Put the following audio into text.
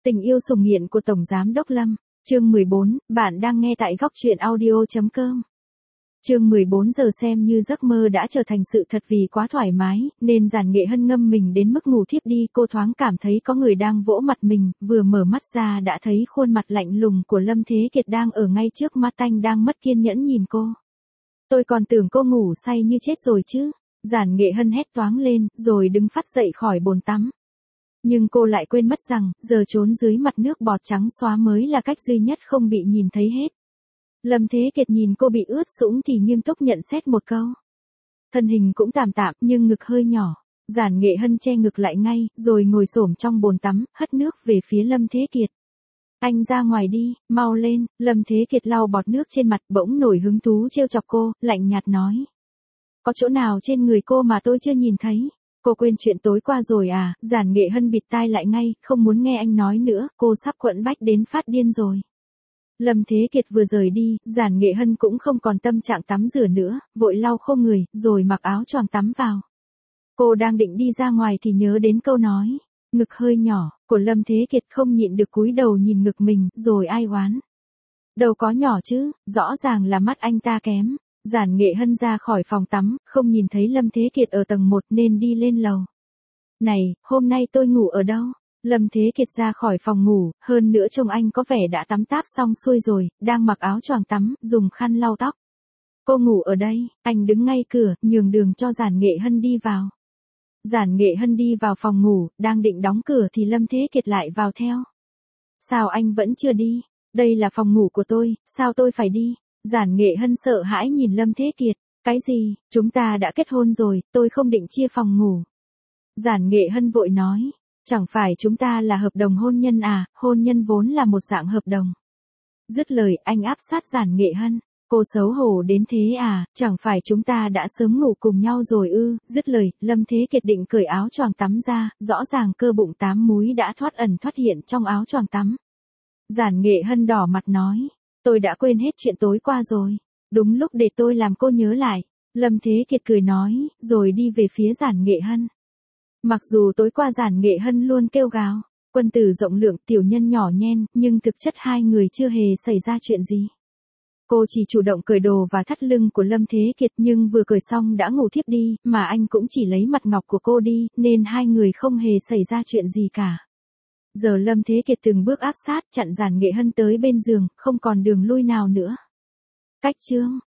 Tình yêu sủng nghiện của Tổng Giám Đốc Lâm. Chương 14, bạn đang nghe tại góc truyện audio.com. Chương 14 giờ xem như giấc mơ đã trở thành sự thật vì quá thoải mái, nên Giản Nghệ Hân ngâm mình đến mức ngủ thiếp đi. Cô thoáng cảm thấy có người đang vỗ mặt mình, vừa mở mắt ra đã thấy khuôn mặt lạnh lùng của Lâm Thế Kiệt đang ở ngay trước mắt anh, đang mất kiên nhẫn nhìn cô. Tôi còn tưởng cô ngủ say như chết rồi chứ. Giản Nghệ Hân hét toáng lên, rồi đứng phắt dậy khỏi bồn tắm. Nhưng cô lại quên mất rằng, giờ trốn dưới mặt nước bọt trắng xóa mới là cách duy nhất không bị nhìn thấy hết. Lâm Thế Kiệt nhìn cô bị ướt sũng thì nghiêm túc nhận xét một câu. Thân hình cũng tạm tạm, nhưng ngực hơi nhỏ. Giản Nghệ Hân che ngực lại ngay, rồi ngồi xổm trong bồn tắm, hất nước về phía Lâm Thế Kiệt. Anh ra ngoài đi, mau lên. Lâm Thế Kiệt lau bọt nước trên mặt, bỗng nổi hứng thú trêu chọc cô, lạnh nhạt nói. Có chỗ nào trên người cô mà tôi chưa nhìn thấy? Cô quên chuyện tối qua rồi à? Giản Nghệ Hân bịt tai lại ngay, không muốn nghe anh nói nữa, cô sắp quẫn bách đến phát điên rồi. Lâm Thế Kiệt vừa rời đi, Giản Nghệ Hân cũng không còn tâm trạng tắm rửa nữa, vội lau khô người, rồi mặc áo choàng tắm vào. Cô đang định đi ra ngoài thì nhớ đến câu nói, ngực hơi nhỏ, của Lâm Thế Kiệt, không nhịn được cúi đầu nhìn ngực mình, rồi ai oán. Đâu có nhỏ chứ, rõ ràng là mắt anh ta kém. Giản Nghệ Hân ra khỏi phòng tắm, không nhìn thấy Lâm Thế Kiệt ở tầng 1 nên đi lên lầu. Này, hôm nay tôi ngủ ở đâu? Lâm Thế Kiệt ra khỏi phòng ngủ, hơn nữa trông anh có vẻ đã tắm táp xong xuôi rồi, đang mặc áo choàng tắm, dùng khăn lau tóc. Cô ngủ ở đây, anh đứng ngay cửa, nhường đường cho Giản Nghệ Hân đi vào. Giản Nghệ Hân đi vào phòng ngủ, đang định đóng cửa thì Lâm Thế Kiệt lại vào theo. Sao anh vẫn chưa đi? Đây là phòng ngủ của tôi, sao tôi phải đi? Giản Nghệ Hân sợ hãi nhìn Lâm Thế Kiệt. Cái gì, chúng ta đã kết hôn rồi, tôi không định chia phòng ngủ. Giản Nghệ Hân vội nói, chẳng phải chúng ta là hợp đồng hôn nhân à, hôn nhân vốn là một dạng hợp đồng. Dứt lời, anh áp sát Giản Nghệ Hân. Cô xấu hổ đến thế à, chẳng phải chúng ta đã sớm ngủ cùng nhau rồi ư? Dứt lời, Lâm Thế Kiệt định cởi áo choàng tắm ra, rõ ràng cơ bụng 8 múi đã thoát ẩn thoát hiện trong áo choàng tắm. Giản Nghệ Hân đỏ mặt nói. Tôi đã quên hết chuyện tối qua rồi. Đúng lúc để tôi làm cô nhớ lại. Lâm Thế Kiệt cười nói, rồi đi về phía Giản Nghệ Hân. Mặc dù tối qua Giản Nghệ Hân luôn kêu gào, quân tử rộng lượng, tiểu nhân nhỏ nhen, nhưng thực chất hai người chưa hề xảy ra chuyện gì. Cô chỉ chủ động cởi đồ và thắt lưng của Lâm Thế Kiệt, nhưng vừa cởi xong đã ngủ thiếp đi, mà anh cũng chỉ lấy mặt ngọc của cô đi, nên hai người không hề xảy ra chuyện gì cả. Giờ Lâm Thế Kiệt từng bước áp sát, chặn Giản Nghệ Hân tới bên giường, không còn đường lui nào nữa. Cách chương